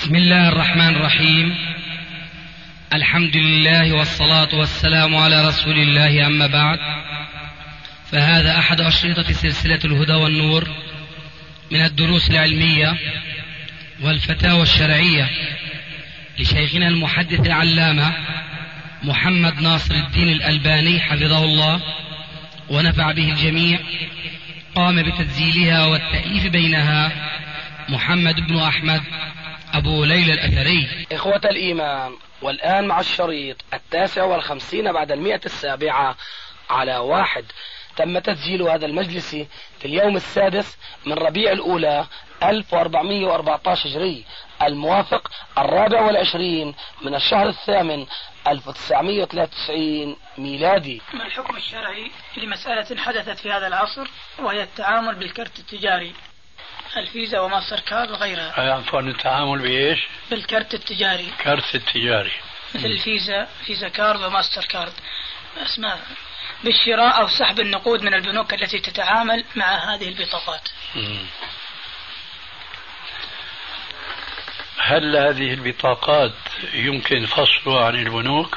بسم الله الرحمن الرحيم. الحمد لله والصلاة والسلام على رسول الله، أما بعد، فهذا أحد أشرطة سلسلة الهدى والنور من الدروس العلمية والفتاوى الشرعية لشيخنا المحدث العلامة محمد ناصر الدين الألباني حفظه الله ونفع به الجميع. قام بتسجيلها والتأليف بينها محمد بن أحمد أبو ليلى الأثري. إخوة الإيمان، والآن مع الشريط 59 بعد 107 على 1. تم تسجيل هذا المجلس في اليوم 6 من ربيع الأولى 1414 هجري، الموافق 24 من الشهر الثامن 1993 ميلادي. ما الحكم الشرعي لمسألة حدثت في هذا العصر، وهي التعامل بالكرت التجاري، الفيزا وماستر كارد وغيرها؟ عفوا، التعامل بإيش؟ بالكرت التجاري. كرت التجاري مثل الفيزا، فيزا كارد وماستر كارد، اسماء بالشراء أو سحب النقود من البنوك التي تتعامل مع هذه البطاقات. هل هذه البطاقات يمكن فصلها عن البنوك؟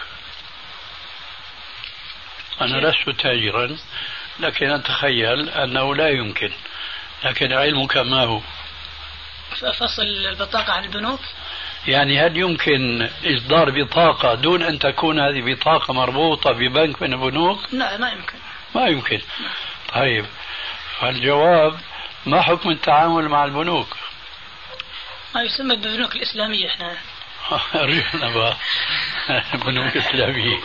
أنا لست تاجرا، لكن أتخيل أنه لا يمكن، لكن علمك ما هو؟ فصل البطاقة عن البنوك؟ يعني هل يمكن إصدار بطاقة دون أن تكون هذه بطاقة مربوطة ببنك من البنوك؟ لا، ما يمكن. ما يمكن. طيب، فالجواب ما حكم التعامل مع البنوك؟ ما يسمى بالبنوك الإسلامية احنا. ريحنا بقى بنوك إسلامية.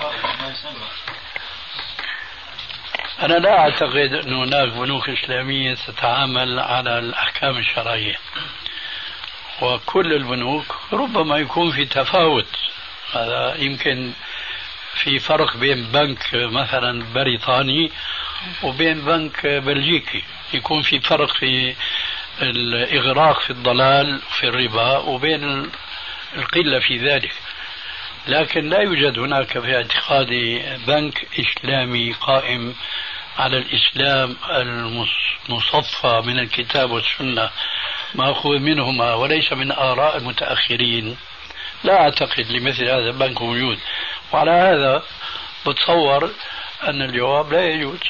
أنا لا أعتقد أن هناك بنوك إسلامية تتعامل على الأحكام الشرعية، وكل البنوك ربما يكون في تفاوت. هذا يمكن في فرق بين بنك مثلا بريطاني وبين بنك بلجيكي، يكون في فرق في الإغراق في الضلال في الربا وبين القلة في ذلك، لكن لا يوجد هناك في اعتقادي بنك إسلامي قائم على الإسلام المصفى من الكتاب والسنة مأخوذ منهما وليس من آراء المتأخرين. لا أعتقد لمثل هذا البنك موجود، وعلى هذا بتصور أن الجواب لا يجوز،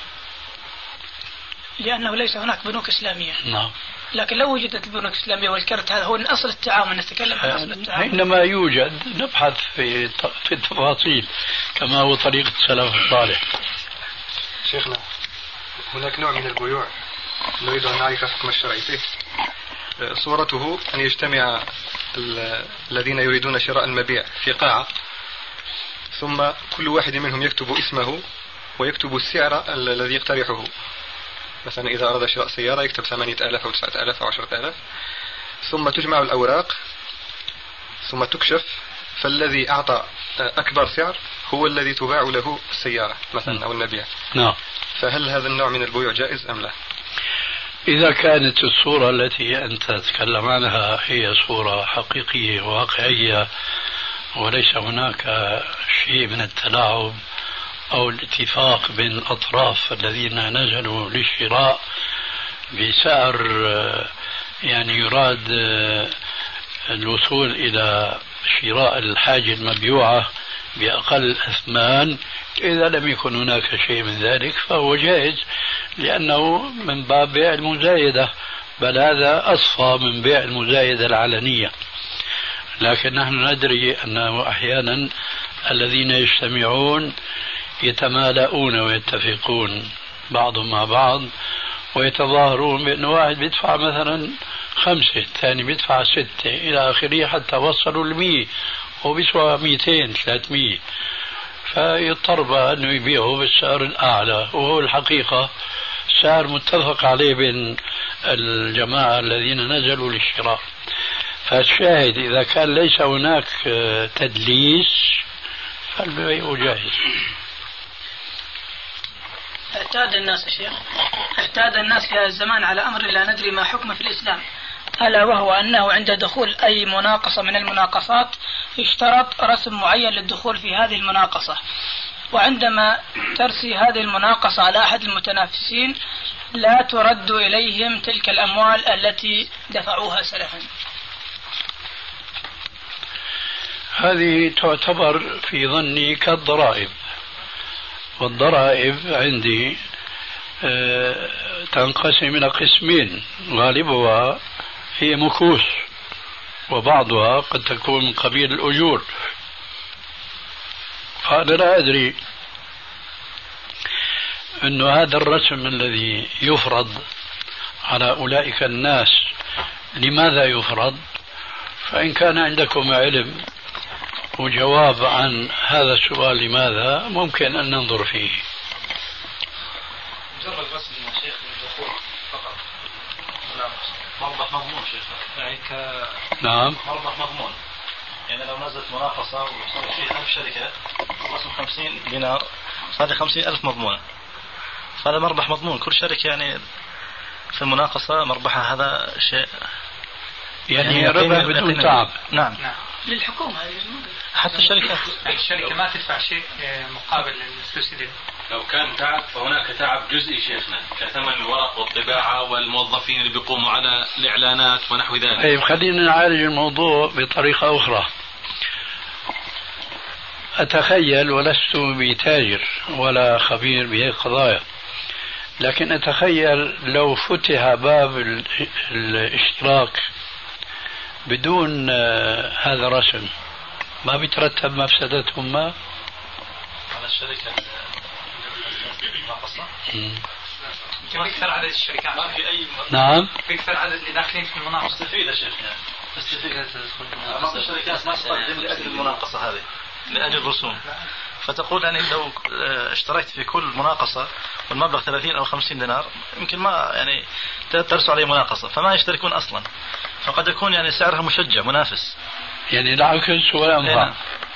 لأنه ليس هناك بنوك إسلامية. نعم. لكن لو وجدت البنوك الإسلامية والكرت، هذا هو من أصل التعامل، نتكلم عن أصل التعامل. إنما يوجد، نبحث في التفاصيل كما هو طريقة السلف الصالح. شيخنا، هناك نوع من البيوع نريد أن نعرف حكم الشرعي فيه. صورته أن يجتمع الذين يريدون شراء المبيع في قاعة، ثم كل واحد منهم يكتب اسمه ويكتب السعر الذي يقترحه. مثلا إذا أراد شراء سيارة يكتب 8,000 أو 9,000 أو 10,000، ثم تجمع الأوراق ثم تكشف، فالذي أعطى أكبر سعر هو الذي تباع له السيارة مثلا أو المبيع. نعم. فهل هذا النوع من البيوع جائز أم لا؟ إذا كانت الصورة التي أنت تتكلم عنها هي صورة حقيقية واقعية وليس هناك شيء من التلاعب أو الاتفاق بين الأطراف الذين نزلوا للشراء بسعر يعني يراد الوصول إلى شراء الحاجة المبيوعة بأقل أثمان، إذا لم يكن هناك شيء من ذلك فهو جائز، لأنه من باب بيع المزايدة، بل هذا أصفى من بيع المزايدة العلنية. لكن نحن ندري أنه أحيانا الذين يجتمعون يتمالؤون ويتفقون بعضهم مع بعض ويتظاهرون بأن واحد بيدفع مثلا 5، الثاني بيدفع 6 إلى آخره، حتى وصلوا 100 وبيسوى 200 300، فيضطر بقى أنه يبيعه بالسعر الأعلى، وهو الحقيقة سعر متفق عليه بين الجماعة الذين نزلوا للشراء. فالشاهد إذا كان ليس هناك تدليس فالبيع جاهز. اعتاد الناس يا شيخ، اعتاد الناس في هذا الزمان على أمر لا ندري ما حكمه في الإسلام، ألا وهو أنه عند دخول أي مناقصة من المناقصات يشترط رسم معين للدخول في هذه المناقصة، وعندما ترسي هذه المناقصة على أحد المتنافسين لا ترد إليهم تلك الأموال التي دفعوها سلفا. هذه تعتبر في ظني كالضرائب، والضرائب عندي تنقسم إلى قسمين، غالبها هي مكوس وبعضها قد تكون من قبيل الأجور. فأنا لا أدري أن هذا الرسم الذي يفرض على أولئك الناس لماذا يفرض، فإن كان عندكم علم وجواب عن هذا السؤال لماذا ممكن أن ننظر فيه. مجرد رسم يا شيخ للدخول فقط، مربح مضمون شيخ، يعني نعم مربح مضمون، يعني لو نزلت مناقصة وصار فيه 1000 شركة رسم 50 دينار، هذه 50,000 مضمونة، فهذا مربح مضمون. كل شركة يعني في المناقصة مربحها هذا شيء يعني ربح بدون تعب. نعم للحكومة حتى الشركة ما تدفع شيء مقابل الفلوس دي. لو كان تعب فهناك تعب جزئي شيخنا كثمن الورق والطباعة والموظفين اللي بيقوموا على الإعلانات ونحو ذلك. طيب خلينا نعالج الموضوع بطريقة أخرى. أتخيل، ولست بتاجر ولا خبير بهذه القضايا، لكن أتخيل لو فتح باب الاشتراك بدون هذا الرسم ما بيترتب مفسدتهم ما على الشركة المناقصة. بيكثر عدد الشركات، ما في أي نعم بيكثر عدد اللي داخلين في المناقصة. مستفيدة شيخنا، مستفيدة. بعض الشركات ما تقدم لأجل المناقصة هذه، لأجل الرسوم، فتقول يعني لو اشتركت في كل مناقصة والمبلغ 30 أو 50 دينار يمكن ما يعني ترسل عليه مناقصة، فما يشتركون أصلا، فقد يكون يعني سعرها مشجع منافس، يعني العكس ولا أنفع.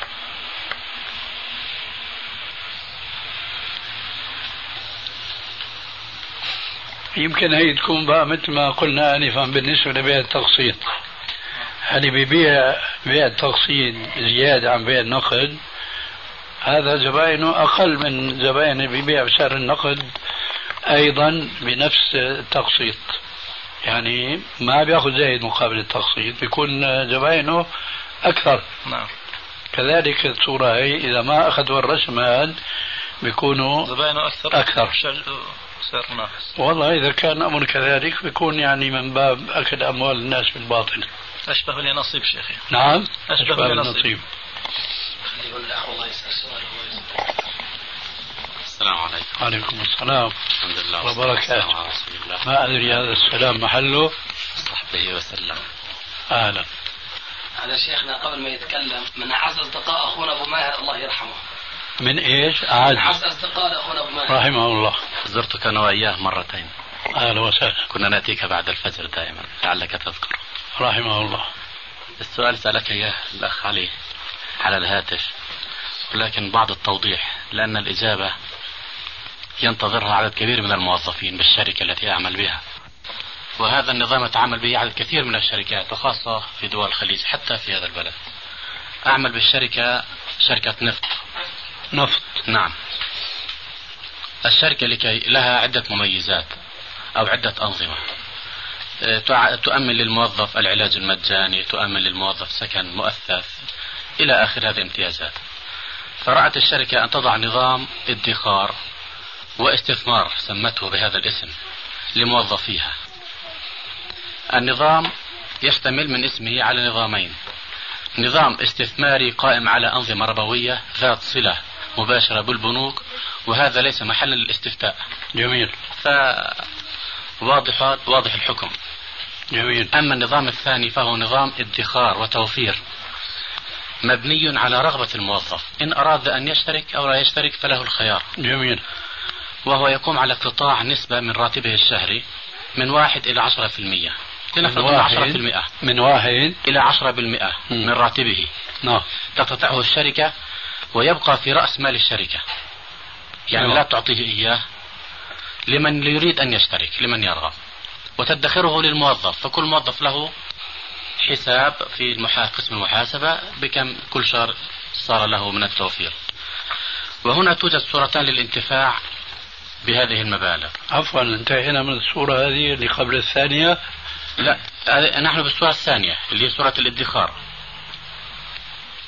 يمكن هي تكون بقى مثل ما قلنا آنفا بالنسبة لبيع التقسيط. اللي بيبيع بيع التقسيط زيادة عن بيع النقد هذا زبائنه أقل من زبائن اللي بيبيع بسعر النقد أيضا بنفس التقسيط، يعني ما بيأخذ زايد مقابل التقسيط، بيكون زبائنه أكثر. نعم. كذلك الصورة هي إذا ما أخذوا الرسم هذا بيكونوا زبائنه أكثر. سعر منافس. والله إذا كان أمر كذلك بيكون يعني من باب أكل أموال الناس بالباطل. أشبه بالنصيب شيخي. نعم أشبه بالنصيب. السلام عليكم. وعليكم السلام. الحمد لله وبركاته. ما أدري هذا السلام محله. صحبه وسلم. أهلا. هذا شيخنا قبل ما يتكلم من أعز أصدقاء أخونا أبو ماهر الله يرحمه. من إيش؟ أعز أصدقاء أخونا أبو ماهر رحمه الله. زرتك أنا وإياه مرتين. أهلا وسهلا. كنا نأتيك بعد الفجر دائما لعلك تذكر. رحمه الله. السؤال سألك إياه الأخ علي على الهاتف، ولكن بعض التوضيح لأن الإجابة ينتظرها عدد كبير من الموظفين بالشركة التي أعمل بها، وهذا النظام يتعامل به عدد كثير من الشركات وخاصة في دول الخليج حتى في هذا البلد. أعمل بالشركة شركة نفط. نعم. الشركة لها عدة مميزات أو عدة أنظمة، تؤمن للموظف العلاج المجاني، تؤمن للموظف سكن مؤثث إلى آخر هذه الامتيازات. فرأت الشركة أن تضع نظام ادخار واستثمار سمته بهذا الاسم لموظفيها. النظام يشتمل من اسمه على نظامين: نظام استثماري قائم على أنظمة ربوية ذات صلة مباشرة بالبنوك، وهذا ليس محلا للاستفتاء. جميل. واضح الحكم. جميل. أما النظام الثاني فهو نظام ادخار وتوفير مبني على رغبة الموظف، إن أراد أن يشترك أو لا يشترك فله الخيار. جميل. وهو يقوم على اقتطاع نسبة من راتبه الشهري من 1 إلى 10%. لنفرض 10%. من 1 إلى 10% من راتبه. نعم. تقتطعه الشركة ويبقى في رأس مال الشركة، يعني لا تعطيه إياه لمن يريد أن يشترك، لمن يرغب، وتدخره للموظف. فكل موظف له حساب في قسم المحاسبة بكم كل شهر صار له من التوفير. وهنا توجد صورتان للانتفاع بهذه المبالغ. عفوا، انتهينا من الصورة هذه اللي قبل الثانية. لا، نحن بالصورة الثانية اللي هي صورة الادخار.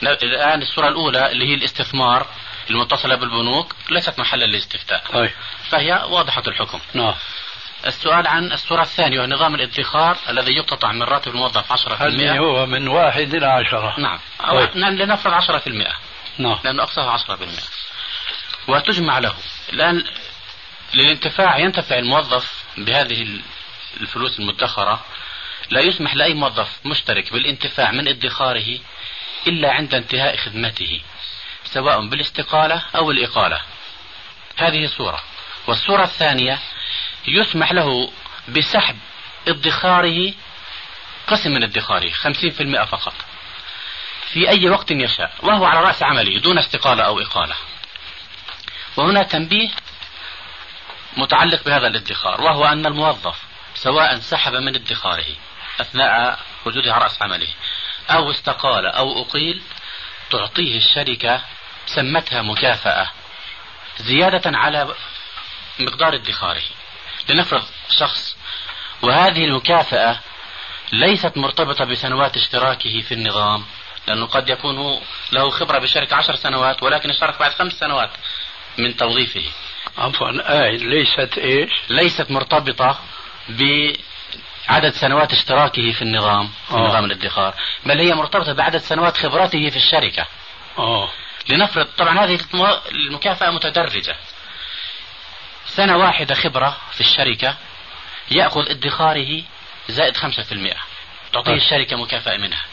الآن الصورة الأولى اللي هي الاستثمار المتصلة بالبنوك ليست محلا للاستفتاء. طيب. فهي واضحة الحكم. نعم. السؤال عن الصورة الثانية وهو نظام الادخار الذي يقتطع من راتب الموظف 10%. هل هو من 1 إلى 10؟ نعم. طيب. لنفرض 10%. نعم. لأنه أقصاها 10%. وتجمع له. الآن للانتفاع ينتفع الموظف بهذه الفلوس المدخرة، لا يسمح لأي موظف مشترك بالانتفاع من ادخاره إلا عند انتهاء خدمته سواء بالاستقالة أو الإقالة. هذه صورة. والصورة الثانية يسمح له بسحب ادخاره قسم من ادخاره 50% فقط في أي وقت يشاء وهو على رأس عمله دون استقالة أو إقالة. وهنا تنبيه متعلق بهذا الادخار، وهو أن الموظف سواء سحب من ادخاره أثناء وجوده على رأس عمله أو استقال أو أقيل تعطيه الشركة سمتها مكافأة زيادة على مقدار ادخاره. لنفرض شخص وهذه المكافأة ليست مرتبطة بسنوات اشتراكه في النظام، لأنه قد يكون له خبرة بشركة 10 سنوات ولكن اشترك بعد 5 سنوات من توظيفه. عفوا ليست إيش؟ ليست مرتبطة بعدد سنوات اشتراكه في النظام في نظام الادخار، بل هي مرتبطة بعدد سنوات خبرته في الشركة. لنفرض طبعا هذه المكافأة متدرجة. 1 سنة خبرة في الشركة يأخذ ادخاره زائد 5%، تعطيه الشركة مكافأة منها.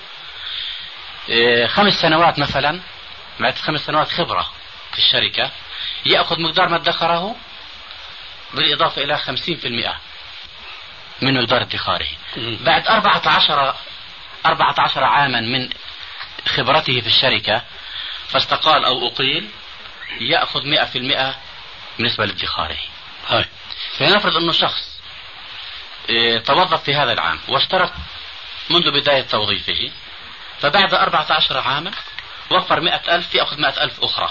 5 سنوات مثلا بعد 5 سنوات خبرة في الشركة يأخذ مقدار ما ادخره بالإضافة إلى 50% من مقدار ادخاره. بعد 14 عاما من خبرته في الشركة فاستقال أو أقيل يأخذ 100% بالنسبة لادخاره. فلنفرض أنه شخص توظف في هذا العام واشترك منذ بداية توظيفه، فبعد 14 عاما وفر 100,000 يأخذ 100,000 أخرى.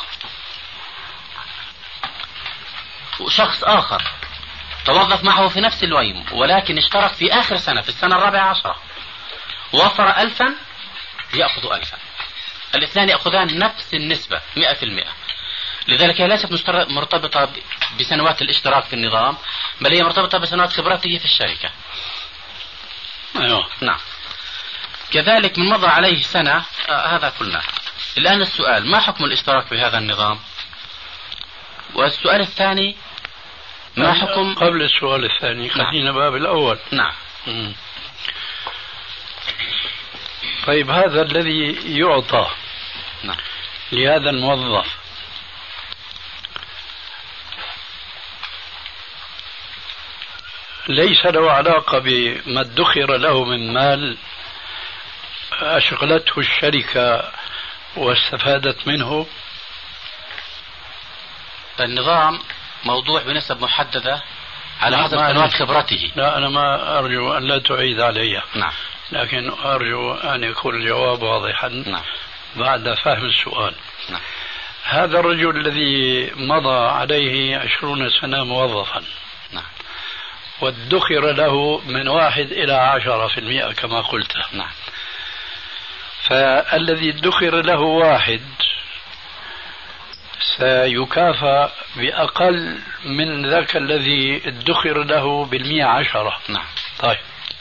وشخص آخر توظف معه في نفس الويم ولكن اشترك في آخر سنة في السنة 14 ووفر 1000 يأخذ 1000. الاثنان يأخذان نفس النسبة 100%. لذلك هي ليست مرتبطة بسنوات الاشتراك في النظام، بل هي مرتبطة بسنوات خبرته في الشركة. نعم. كذلك من مضى عليه سنة هذا قلنا. الآن السؤال ما حكم الاشتراك بهذا النظام؟ والسؤال الثاني ما حكم قبل السؤال الثاني خلينا باب الأول. نعم. طيب هذا الذي يعطى لهذا الموظف ليس له علاقة بما ادخر له من مال أشغلته الشركة واستفادت منه؟ النظام موضوع بنسب محددة على حسب سنوات خبرته. لا أنا ما أرجو أن لا تعيد علي. نعم. لكن أرجو أن يكون الجواب واضحا. نعم. بعد فهم السؤال. نعم. هذا الرجل الذي مضى عليه 20 سنة موظفا. نعم. وادخر له من 1 إلى 10% كما قلت. نعم. فالذي ادخر له 1 سيكافأ بأقل من ذاك الذي ادخر له 10. نعم. طيب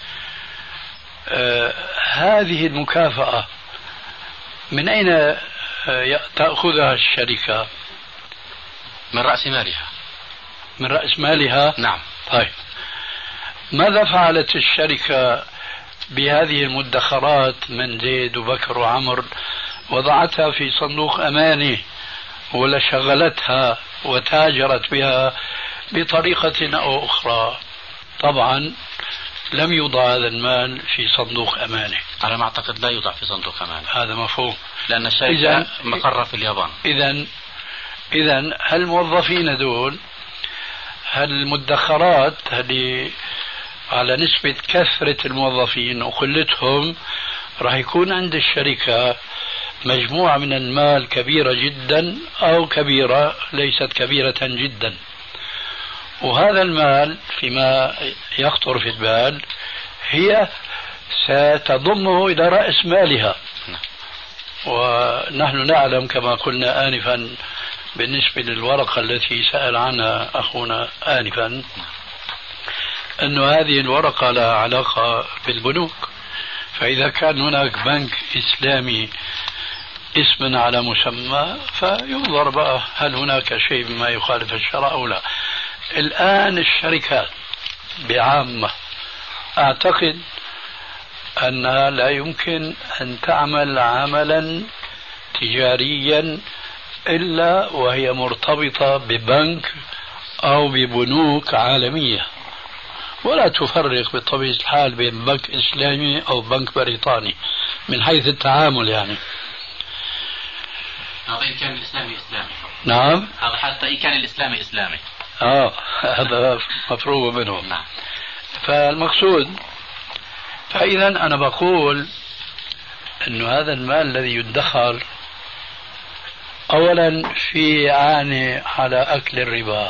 هذه المكافأة من أين تأخذها الشركة؟ من رأس مالها. من رأس مالها؟ نعم. طيب ماذا فعلت الشركة بهذه المدخرات من زيد وبكر وعمر؟ وضعتها في صندوق أماني ولا شغلتها وتاجرت بها بطريقة أو أخرى؟ طبعا لم يوضع هذا المال في صندوق أماني. على ما أعتقد لا يوضع في صندوق أماني. هذا مفهوم. لأن الشركة مقرة في اليابان. إذن هالموظفين دول هالمدخرات هذه على نسبة كثرة الموظفين وقلتهم راح يكون عند الشركة مجموعة من المال كبيرة جدا أو كبيرة ليست كبيرة جدا، وهذا المال فيما يخطر في البال هي ستضمه إلى رأس مالها ونحن نعلم كما قلنا آنفا بالنسبة للورقة التي سأل عنها أخونا آنفا أن هذه الورقة لها علاقة بالبنوك. فإذا كان هناك بنك إسلامي اسما على مسمى فينظر بقى هل هناك شيء مما يخالف الشرع أو لا. الآن الشركات بعامة أعتقد أنها لا يمكن أن تعمل عملا تجاريا إلا وهي مرتبطة ببنك أو ببنوك عالمية، ولا تفرق بطبيعة الحال بين بنك إسلامي أو بنك بريطاني من حيث التعامل يعني. هذا إن كان الإسلامي إسلامي. نعم. هذا حتى إن كان الإسلامي إسلامي. هذا مفروغ منهم. نعم. فالمقصود، فإذا أنا بقول أنه هذا المال الذي يدخر أولا في عاني على أكل الربا،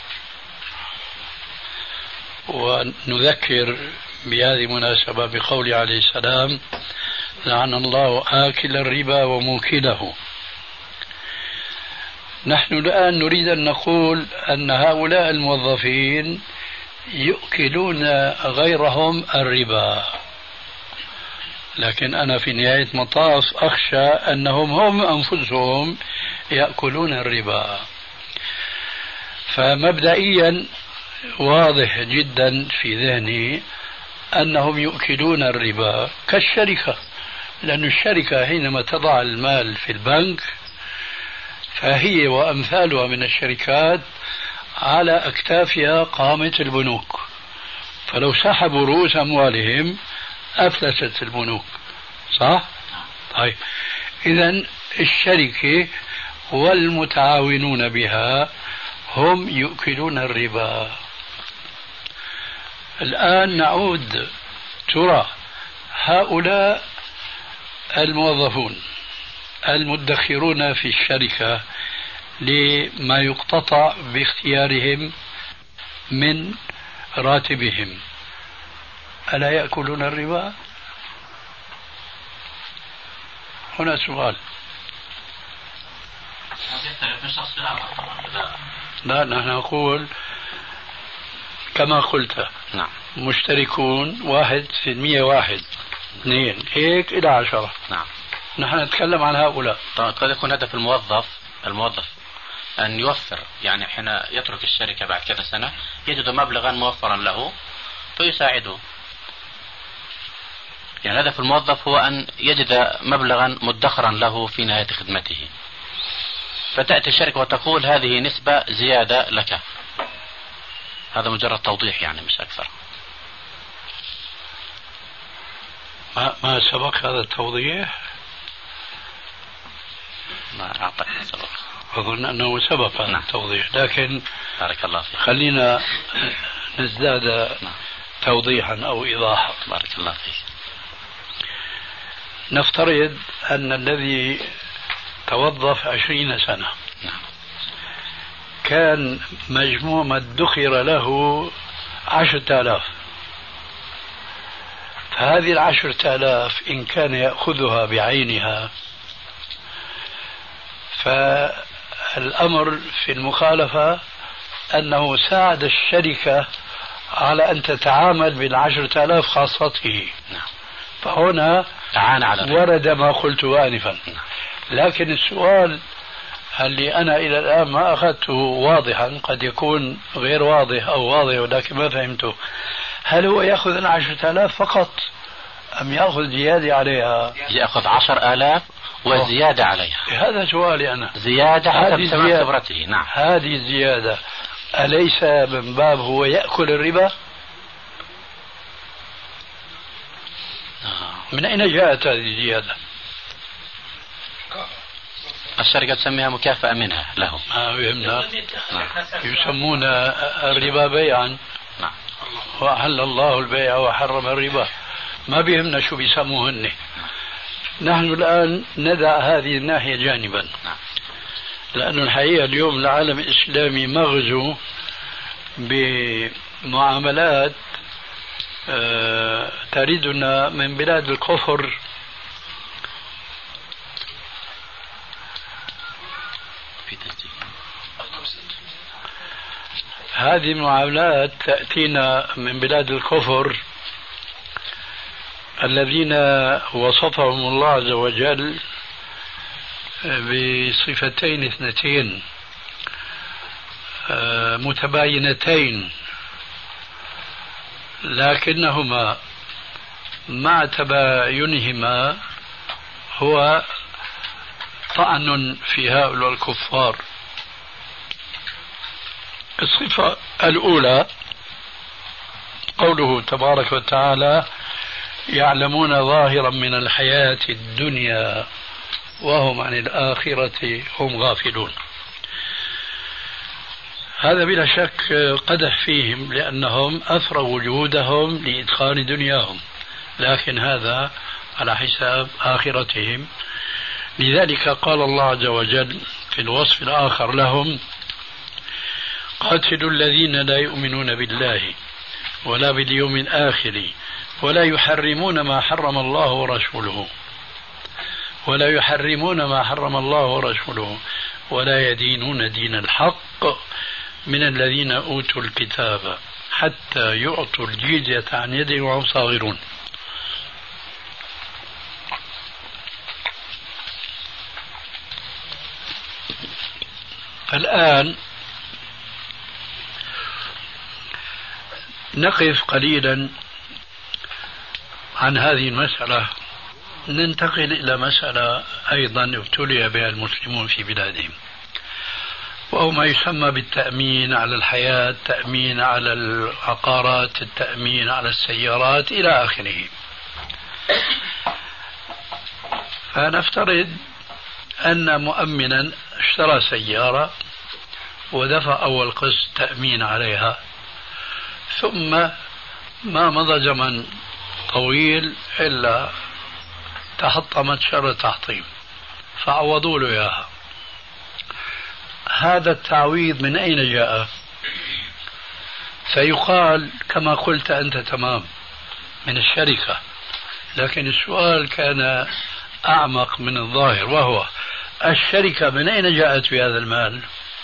ونذكر بهذه المناسبة بقول عليه السلام: لعن الله آكل الربا وموكله. نحن الآن نريد أن نقول أن هؤلاء الموظفين يؤكلون غيرهم الربا، لكن أنا في نهاية مطاف أخشى أنهم هم أنفسهم يأكلون الربا. فمبدئيا واضح جدا في ذهني أنهم يؤكلون الربا كالشركة، لأن الشركة حينما تضع المال في البنك فهي وأمثالها من الشركات على أكتافها قامة البنوك، فلو سحبوا رؤوس أموالهم أفلست البنوك، صح؟ طيب، إذن الشركة والمتعاونون بها هم يؤكلون الربا. الآن نعود، ترى هؤلاء الموظفون المدخرون في الشركة لما يقتطع باختيارهم من راتبهم ألا يأكلون الربا؟ هنا سؤال. لا، نحن نقول كما قلت. نعم. مشتركون 1% 1 2 هيك إلى 10. نعم. نحن نتكلم عن هؤلاء. طبعا قد يكون هدف الموظف أن يوفر، يعني حين يترك الشركة بعد كذا سنة يجد مبلغا موفرا له فيساعده. يعني هدف الموظف هو أن يجد مبلغا مدخرا له في نهاية خدمته، فتأتي الشركة وتقول هذه نسبة زيادة لك. هذا مجرد توضيح يعني مش أكثر. ما سبق هذا التوضيح؟ ما أعطيك سبق. أظن أنه سبق هذا التوضيح، لكن بارك الله فيك. خلينا نزداد توضيحا أو إيضاحا. بارك الله فيك. نفترض أن الذي توظف 20 سنة كان مجموع ما ادخر له 10,000، فهذه 10,000 إن كان يأخذها بعينها فالأمر في المخالفة أنه ساعد الشركة على أن تتعامل بال10,000 خاصته، فهنا ورد ما قلت آنفا. لكن السؤال اللي أنا إلى الآن ما أخذته واضحا، قد يكون غير واضح أو واضح ولكن ما فهمته، هل هو يأخذ 10,000 فقط أم يأخذ زيادة عليها؟ يأخذ 10,000 وزيادة عليها. هذا سؤالي أنا. زيادة حسب سبب خبرته. نعم. هذه الزيادة أليس من باب هو يأكل الربا؟ من أين جاءت هذه الزيادة؟ الشركة تسميها مكافأة منها له. فهمنا. يسمون الربا بيعا. نعم. وأحل الله البيع وحرم الربا. ما بيهمنا شو بيسموهن. نحن الآن ندع هذه الناحية جانبا. لأن الحقيقة اليوم العالم الإسلامي مغزو بمعاملات تريدنا من بلاد الكفر هذه المعاملات تأتينا من بلاد الكفر الذين وصفهم الله عز وجل بصفتين اثنتين متباينتين، لكنهما مع تباينهما هو طعن في هؤلاء الكفار. الصفة الأولى قوله تبارك وتعالى: يعلمون ظاهرا من الحياة الدنيا وهم عن الآخرة هم غافلون. هذا بلا شك قدح فيهم، لأنهم أثروا وجودهم لإدخال دنياهم، لكن هذا على حساب آخرتهم. لذلك قال الله عز وجل في الوصف الآخر لهم: قاتلوا الذين لا يؤمنون بالله ولا باليوم الآخر ولا يحرمون ما حرم الله ورسوله ولا يدينون دين الحق من الذين أوتوا الكتاب حتى يعطوا الجزية عن يد وهم صاغرون. الآن نقف قليلا عن هذه المسألة، ننتقل إلى مسألة أيضا ابتلي بها المسلمون في بلادهم، وهو ما يسمى بالتأمين على الحياة، التأمين على العقارات، التأمين على السيارات إلى آخره. فنفترض أن مؤمنا اشترى سيارة ودفع أول قسط تأمين عليها، ثم ما مضى زمن طويل إلا تحطمت شر تحطيم فعوضوا له إياها. هذا التعويض من أين جاء؟ فيقال كما قلت أنت تمام، من الشركة، لكن السؤال كان أعمق من الظاهر، وهو الشركة من أين جاءت بهذا المال؟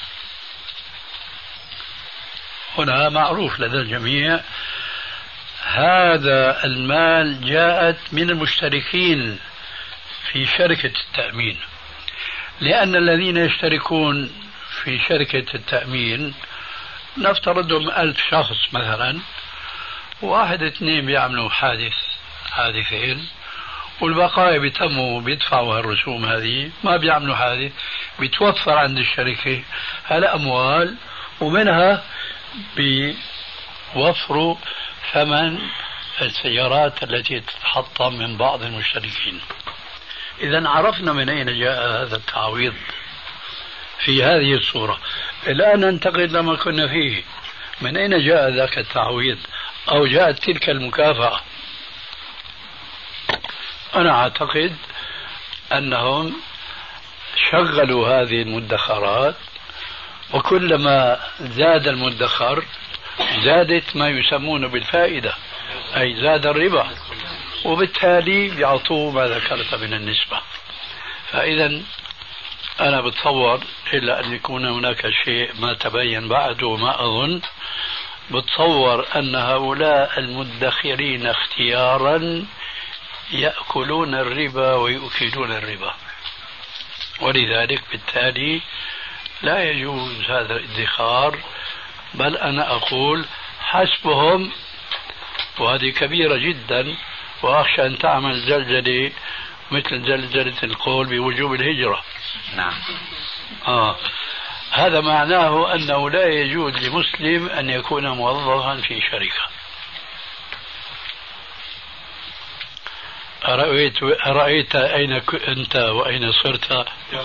هنا معروف لدى الجميع هذا المال جاءت من المشتركين في شركة التأمين، لأن الذين يشتركون في شركة التأمين نفترضهم 1000 شخص مثلا، واحد اثنين بيعملوا حادثين، والبقايا بيتموا بيدفعوا الرسوم هذه، ما بيعملوا حادث، بيتوفر عند الشركة هالأموال، ومنها بيوفروا ثمن السيارات التي تتحطم من بعض المشتركين. إذا عرفنا من أين جاء هذا التعويض في هذه الصورة. الآن ننتقل لما كنا فيه، من أين جاء ذاك التعويض أو جاءت تلك المكافأة؟ أنا أعتقد أنهم شغلوا هذه المدخرات، وكلما زاد المدخر زادت ما يسمون بالفائدة، أي زاد الربا، وبالتالي بيعطوه ما ذكرت من النسبة. فإذا أنا بتصور إلا أن يكون هناك شيء ما تبين بعد، وما أظن، بتصور أن هؤلاء المدخرين اختيارا يأكلون الربا ويؤكلون الربا، ولذلك بالتالي لا يجوز هذا الادخار، بل أنا أقول حسبهم، وهذه كبيرة جدا، وأخشى أن تعمل زلزلة مثل زلزلة القول بوجوب الهجرة. نعم. هذا معناه أنه لا يجوز لمسلم أن يكون موظفا في شركة. أرأيت أين أنت وأين صرت؟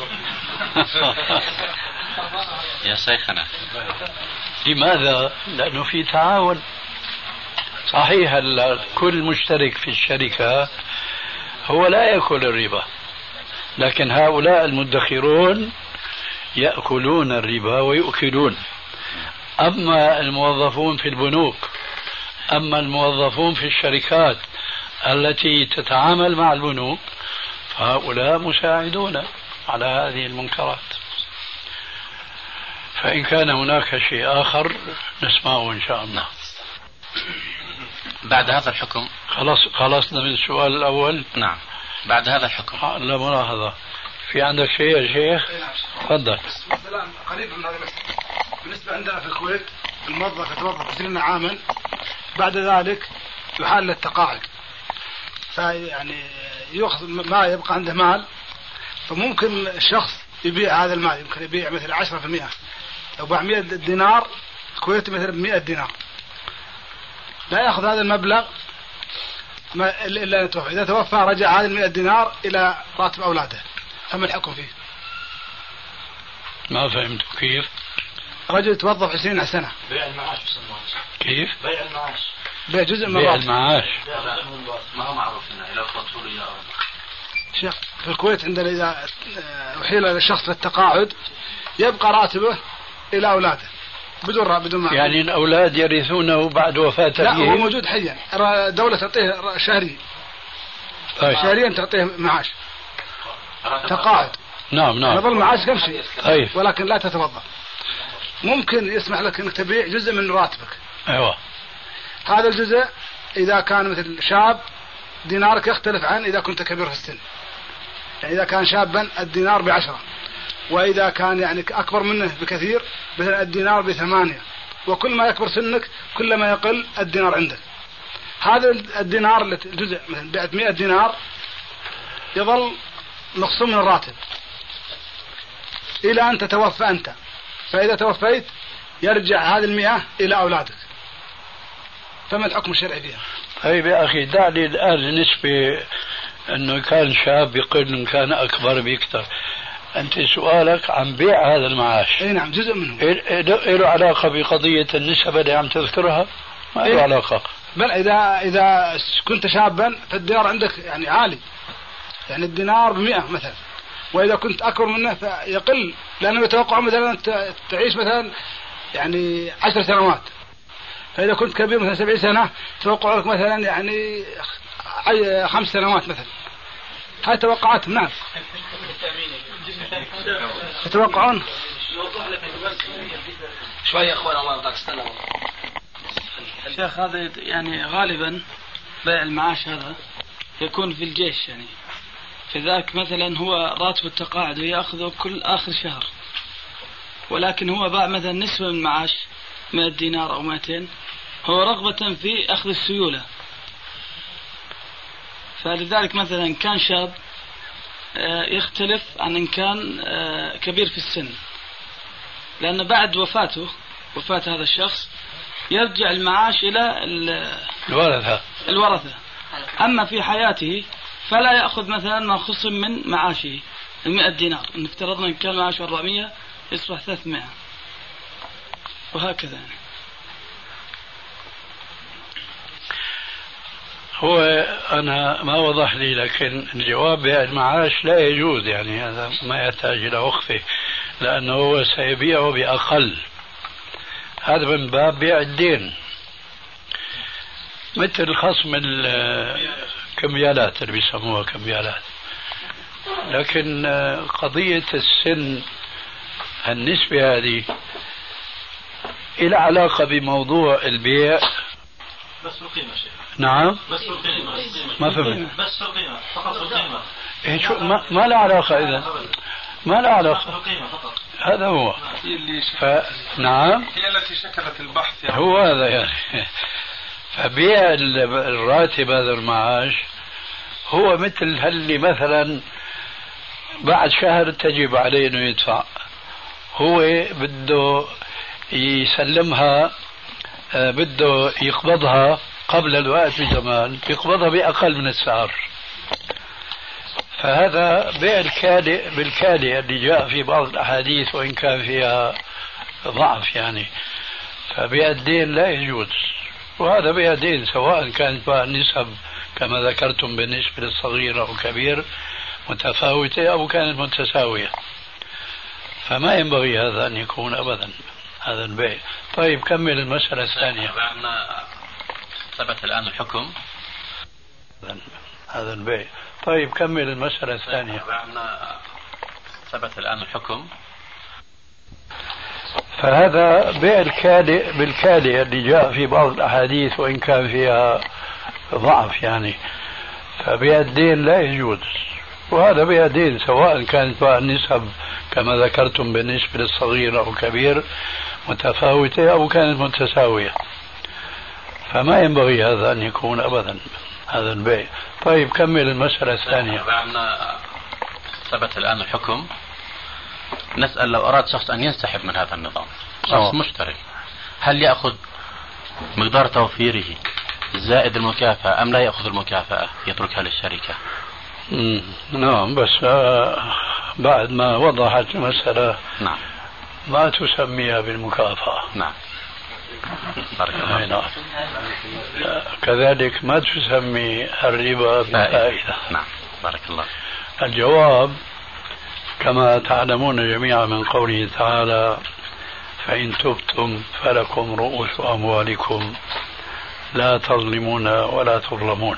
يا شيخنا، لماذا؟ لأنه في تعاون. صحيح كل مشترك في الشركة هو لا يأكل الربا، لكن هؤلاء المدخرون يأكلون الربا ويؤكلون. أما الموظفون في البنوك، أما الموظفون في الشركات التي تتعامل مع البنوك، فهؤلاء مساعدون على هذه المنكرات. فإن كان هناك شيء آخر نسمعه إن شاء الله. بعد هذا الحكم خلصنا من السؤال الأول. نعم. بعد هذا الحكم لا ملاحظة، في عندك شيء يا شيخ؟ تفضل. مثلا قريب من هذا المسألة، بالنسبة عندنا في الكويت الموظف يتوظف 20 عاما، بعد ذلك يحال للتقاعد، فيعني يأخذ ما يبقى عنده مال، فممكن الشخص يبيع هذا المال، يمكن يبيع مثل 10%، لو باع 100 دينار كويتي مثلا ب100 دينار، لا يأخذ هذا المبلغ إلا يتوفى. إذا توفى رجع هذا 100 دينار إلى راتب أولاده، فما الحكم فيه؟ ما فهمت كيف؟ رجل توظف 20 سنة. بيع المعاش. كيف؟ بيع المعاش. بيع جزء من بيع المعاش. ما هو معروف هنا إلى الفطور يا شيخ. في الكويت عندنا إذا أحيل الشخص للتقاعد يبقى راتبه إلى أولاده بدون معاش. يعني الأولاد يرثونه بعد وفاة أبيه؟ لا، هو موجود حيا، الدولة تعطيه شهري. طيب. شهريا تعطيه معاش تقاعد. نعم. يظل معاش يمشي. طيب. ولكن لا تتوظف. ممكن يسمح لك انك تبيع جزء من راتبك. ايوه. هذا الجزء اذا كان مثل شاب دينارك يختلف عن اذا كنت كبير في السن. يعني اذا كان شابا الدينار ب10، واذا كان يعني اكبر منه بكثير مثلا الدينار ب8، وكل ما يكبر سنك كل ما يقل الدينار عندك. هذا الدينار الجزء مثلا بعت 100 دينار يظل مقسوم من الراتب الى ان تتوفى انت، فاذا توفيت يرجع هذه 100 الى اولادك. فما الحكم الشرعي فيها؟ طيب يا اخي دعني الان بالنسبه انه كان شاب يقل ان كان اكبر بيكثر، انت سؤالك عن بيع هذا المعاش. اي نعم، جزء منه. له علاقه بقضيه النسب اللي عم تذكرها؟ ما له علاقه. بل اذا كنت شابا فالدينار عندك يعني عالي، يعني الدينار ب100 مثلا، واذا كنت اكبر منه فيقل، لانه يتوقع مثلا تعيش مثلا يعني 10 سنوات، فاذا كنت كبير مثلا 70 سنه توقع لك مثلا يعني 5 سنوات مثلا. هاي توقعاتهم. نعم. يتوقعون. شوي يا اخوان الله يرضاك استنى. شيخ هذا يعني غالبا بيع المعاش هذا يكون في الجيش، يعني فذاك مثلا هو راتب التقاعد ويأخذه كل آخر شهر، ولكن هو باع مثلا نسبة من المعاش 100 دينار أو 200، هو رغبة في أخذ السيولة. فلذلك مثلا كان شاب يختلف عن إن كان كبير في السن، لأن بعد وفاة هذا الشخص يرجع المعاش إلى الورثة. أما في حياته فلا يأخذ مثلا ما خصم من معاشه 100 دينار، إن افترضنا إن كان معاشه 400 يصبح 300، وهكذا يعني. هو أنا ما وضح لي، لكن الجواب بيع المعاش لا يجوز، يعني هذا ما يحتاج إلى وقفة، لأنه هو سيبيعه بأقل. هذا من باب بيع الدين، مثل خصم الكميالات اللي بيسموها كميالات. لكن قضية السن النسبة هذه إلى علاقة بموضوع البيع. بس القيمة شيء. نعم. بس القيمة. ما فهمت. بس القيمة فقط القيمة. إيه شو ما له علاقة إذا. ما له علاقة. القيمة فقط. هذا هو. نعم. هي التي شكلت البحث يعني. هو هذا يعني. فبيع الراتب هذا المعاش هو مثل هاللي مثلا بعد شهر تجب عليه انه يدفع، هو بده يسلمها، بده يقبضها قبل الوقت بزمان، يقبضها بأقل من السعر. فهذا بيع الكالئ بالكالئ اللي جاء في بعض الأحاديث وإن كان فيها ضعف يعني. فبيع الدين لا يجوز، وهذا بيع دين سواء كانت بقى النسب كما ذكرتم بالنسبة للصغير أو كبير متفاوتة أو كانت متساوية، فما ينبغي هذا أن يكون أبدا هذا البيع. طيب كمل المسألة الثانية. ثبت الآن الحكم هذا البيع. طيب كمل المسألة الثانية. ثبت الآن الحكم. فهذا بيع الكالئ بالكالئ اللي جاء في بعض الأحاديث وإن كان فيها ضعف يعني، فبيع الدين لا يجوز. وهذا بيع دين سواء كانت بقى النسب كما ذكرتم بالنسبة للصغير أو الكبير متفاوتة أو كانت متساوية، فما ينبغي هذا أن يكون أبدا هذا البيع. طيب كمل المسألة الثانية. بعدنا ثبت الآن الحكم، نسأل لو أراد شخص أن ينسحب من هذا النظام، شخص مشتري، هل يأخذ مقدار توفيره زائد المكافأة أم لا يأخذ المكافأة يتركها للشركة؟ نعم، بس بعد ما وضحت المسألة نعم ما تسميها بالمكافأة. نعم بارك الله. نعم. كذلك ما تسمي الربا بالفائدة. نعم بارك الله. الجواب كما تعلمون جميعا من قوله تعالى: فإن تبتم فلكم رؤوس أموالكم لا تظلمون ولا تظلمون.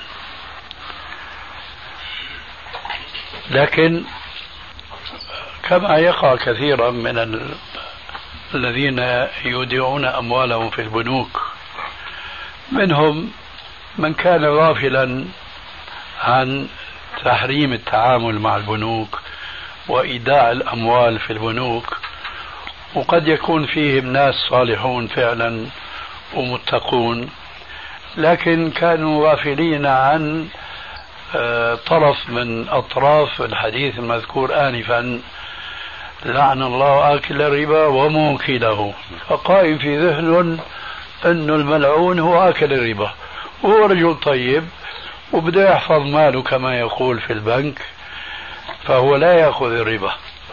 لكن كما يقع كثيرا من الذين يودعون أموالهم في البنوك، منهم من كان غافلا عن تحريم التعامل مع البنوك وإيداع الأموال في البنوك، وقد يكون فيهم ناس صالحون فعلا ومتقون، لكن كانوا غافلين عن طرف من أطراف الحديث المذكور آنفا: لعن الله آكل الربا وموكله. فقائم في ذهن أن الملعون هو آكل الربا، وهو رجل طيب وبده يحفظ ماله كما يقول في البنك، فهو لا يأخذ الربا.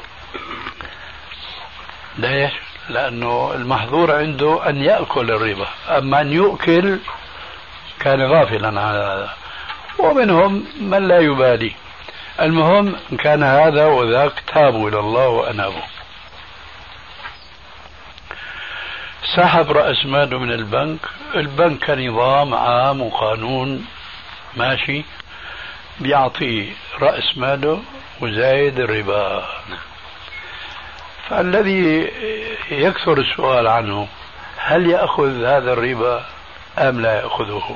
ليش؟ لأنه المحظور عنده أن يأكل الربا، أما أن يؤكل كان غافلا على هذا. ومنهم من لا يبالي. المهم إن كان هذا وذاك تابوا إلى الله وأنابوا. سحب رأس ماله من البنك. البنك كنظام عام وقانون ماشي بيعطي رأس ماله وزايد الربا. فالذي يكثر السؤال عنه: هل يأخذ هذا الربا أم لا يأخذه؟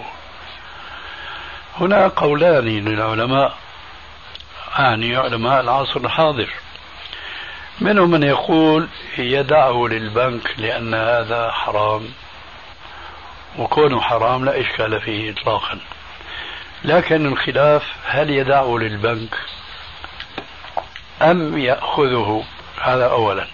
هنا قولان للعلماء، يعني علماء العصر الحاضر. منهم من يقول يدعه للبنك لأن هذا حرام، وكونه حرام لا إشكال فيه إطلاقا، لكن الخلاف هل يدعه للبنك أم يأخذه، هذا أولا.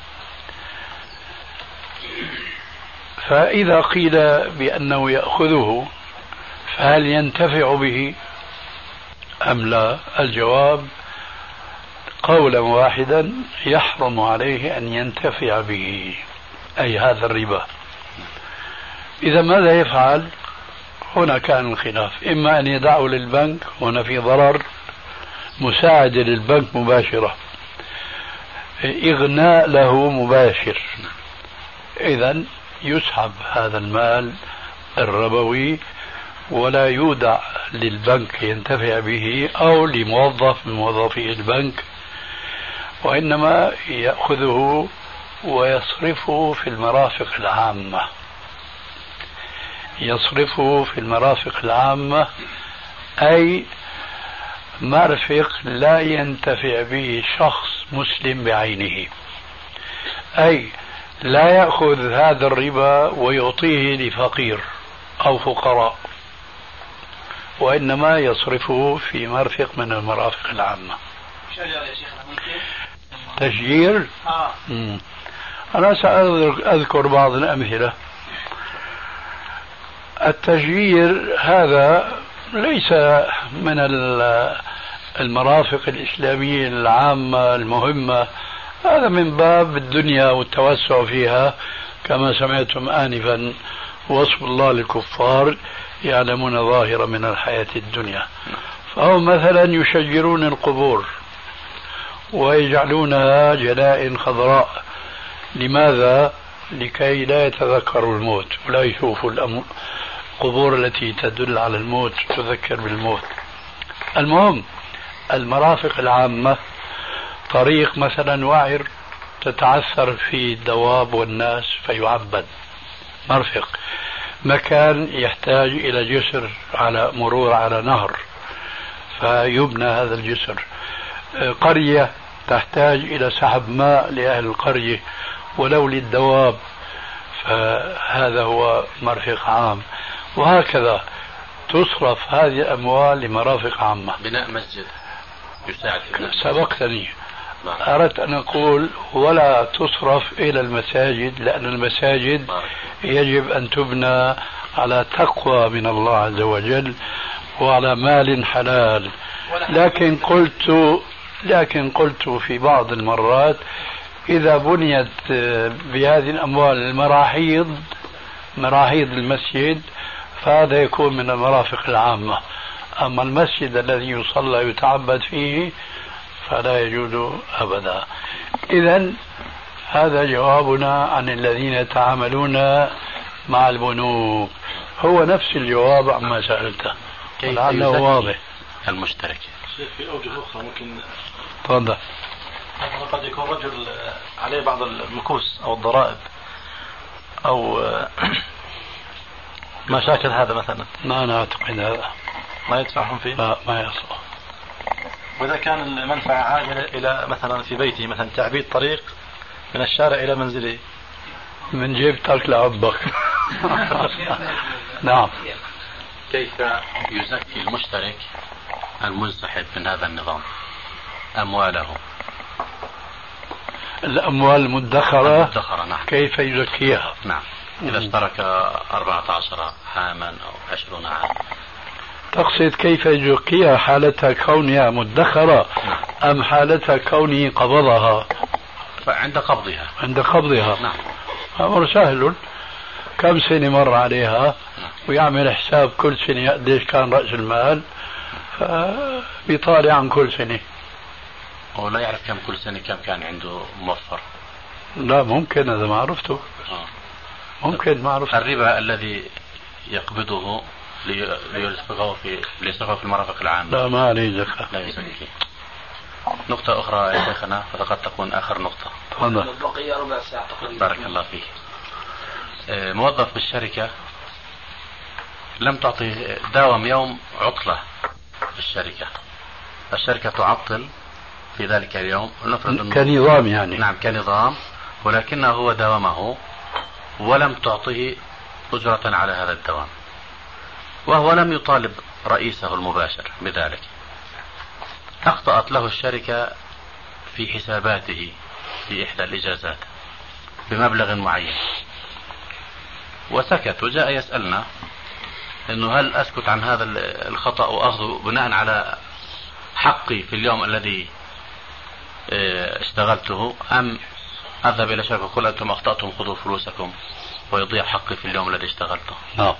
فإذا قيل بأنه يأخذه فهل ينتفع به أم لا؟ الجواب قولا واحدا: يحرم عليه أن ينتفع به، أي هذا الربا. إذا ماذا يفعل؟ هنا كان الخلاف، إما أن يدعه للبنك، هنا في ضرر، مساعدة للبنك مباشرة، إغناء له مباشر، إذن يسحب هذا المال الربوي ولا يودع للبنك ينتفع به أو لموظف من موظفي البنك، وإنما يأخذه ويصرفه في المرافق العامة. يصرفه في المرافق العامة أي مرفق لا ينتفع به شخص مسلم بعينه، أي لا يأخذ هذا الربا ويعطيه لفقير أو فقراء، وإنما يصرفه في مرفق من المرافق العامة. تشجير؟ أنا سأذكر بعض الأمثلة. التشجير هذا ليس من المرافق الإسلامية العامة المهمة، هذا من باب الدنيا والتوسع فيها، كما سمعتم آنفا وصف الله للكفار يعلمون ظاهرا من الحياة الدنيا. فهم مثلا يشجرون القبور ويجعلونها جنائن خضراء. لماذا؟ لكي لا يتذكروا الموت ولا يشوفوا القبور التي تدل على الموت تذكر بالموت. المهم المرافق العامة، طريق مثلا وعر تتعثر فيه الدواب والناس فيعبد. مرفق مكان يحتاج إلى جسر على مرور على نهر فيبنى هذا الجسر. قرية تحتاج إلى سحب ماء لأهل القرية ولو للدواب، فهذا هو مرفق عام. وهكذا تصرف هذه الأموال لمرافق عامة. بناء مسجد يساعد في سبقتني، أردت أن أقول ولا تصرف إلى المساجد، لأن المساجد يجب أن تبنى على تقوى من الله عز وجل وعلى مال حلال. لكن قلت في بعض المرات إذا بنيت بهذه الأموال مراحيض المسجد فهذا يكون من المرافق العامة. أما المسجد الذي يصلى يتعبد فيه فلا يجوز أبدا. إذن هذا جوابنا عن الذين يتعاملون مع البنوك، هو نفس الجواب عما سألته لعله واضح. المشترك في أوجه أخرى ممكن تفضل. قد يكون رجل عليه بعض المكوس أو الضرائب أو مشاكل هذا مثلا، ما أنا أعتقد هذا ما يدفعهم فيه، ما يصلح. وإذا كان المنفعة عاجلة إلى مثلا في بيته مثلا تعبيد طريق من الشارع إلى منزله من جيبتك لعبك. نعم. كيف يزكي المشترك المنسحب من هذا النظام أمواله؟ الأموال المدخرة نعم. كيف يزكيها؟ نعم. إذا اشترك 14 عاما أو 20 عاما. تقصد كيف يزكيها حالتها كونها مدخرة أم حالتها كونه قبضها؟ عند قبضها. نعم. أمر سهل، كم سنة مر عليها ويعمل حساب كل سنة قديش كان رأس المال فبيطالع عن كل سنة. ولا يعرف كم كل سنة كم كان عنده موفر؟ لا ممكن، هذا ما عرفته. ممكن ما عرفته. الربا الذي يقبضه ليصرفه في المرافق العامة لا ما عليه زكاة، لا يزكي. نقطة أخرى يا شيخنا فقد تكون آخر نقطة. تفضل. بقي ربع ساعة تقريبا. بارك الله فيك. موظف بالشركة لم تعطي داوم يوم عطلة في الشركة تعطل في ذلك اليوم كنظام يعني. نعم كنظام، ولكنه هو داومه ولم تعطيه أجرة على هذا الدوام، وهو لم يطالب رئيسه المباشر بذلك. أخطأت له الشركة في حساباته في إحدى الإجازات بمبلغ معين وسكت، وجاء يسألنا إنه هل أسكت عن هذا الخطأ وأخذه بناء على حقي في اليوم الذي اشتغلته، أم أذهب إلى شركة وقل أنتم أخطأتم خذوا فلوسكم ويضيع حقي في اليوم الذي اشتغلته. نعم.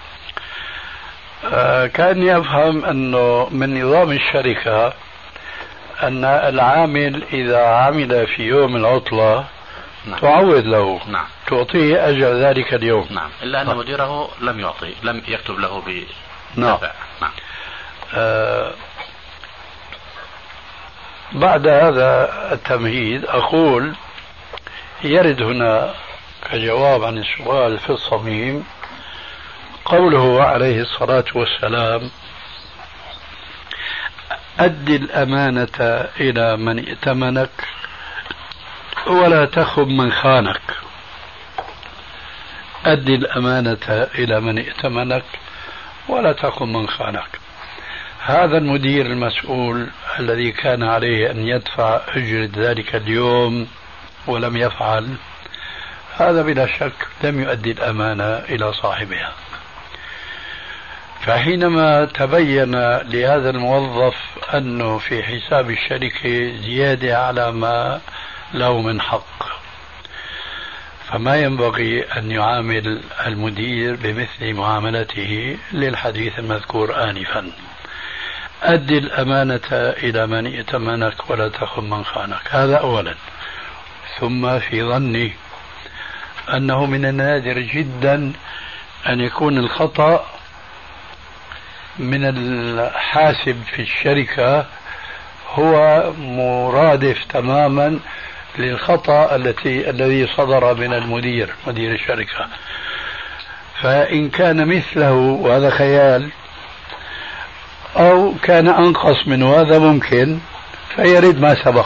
كأني أفهم أنه من نظام الشركة أن العامل إذا عمل في يوم العطلة تعوض له. نعم. تعطيه أجر ذلك اليوم. نعم. إلا أن مديره لم يعطي، لم يكتب له بدفع. نعم. بعد هذا التمهيد أقول يرد هنا كجواب عن السؤال في الصميم قوله عليه الصلاة والسلام: أد الأمانة إلى من ائتمنك ولا تخن من خانك. أد الأمانة إلى من ائتمنك ولا تخن من خانك. هذا المدير المسؤول الذي كان عليه أن يدفع أجرة ذلك اليوم ولم يفعل، هذا بلا شك لم يؤدي الأمانة إلى صاحبها. فحينما تبين لهذا الموظف أنه في حساب الشركة زيادة على ما له من حق، فما ينبغي أن يعامل المدير بمثل معاملته للحديث المذكور آنفا: أدي الأمانة إلى من ائتمنك ولا تخن من خانك. هذا أولا. ثم في ظني أنه من النادر جدا أن يكون الخطأ من الحاسب في الشركة هو مرادف تماما للخطأ الذي صدر من مدير الشركة. فإن كان مثله وهذا خيال أو كان أنقص من هذا ممكن، فيرد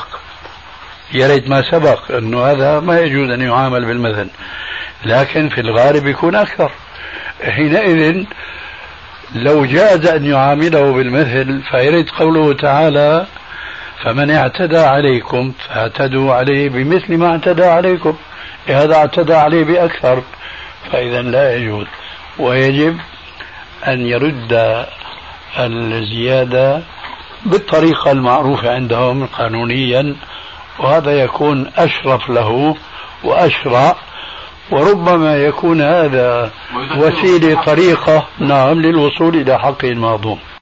ما سبق أنه هذا ما يجوز أن يعامل بالمثل، لكن في الغالب يكون أكثر. حينئذ لو جاز أن يعامله بالمثل فيرد قوله تعالى فمن اعتدى عليكم فاعتدوا عليه بمثل ما اعتدى عليكم، هذا اعتدى عليه بأكثر، فإذا لا يجوز، ويجب أن يرد الزيادة بالطريقة المعروفة عندهم قانونيا، وهذا يكون أشرف له وأشرع، وربما يكون هذا وسيلة طريقة للوصول إلى حقه المهضوم.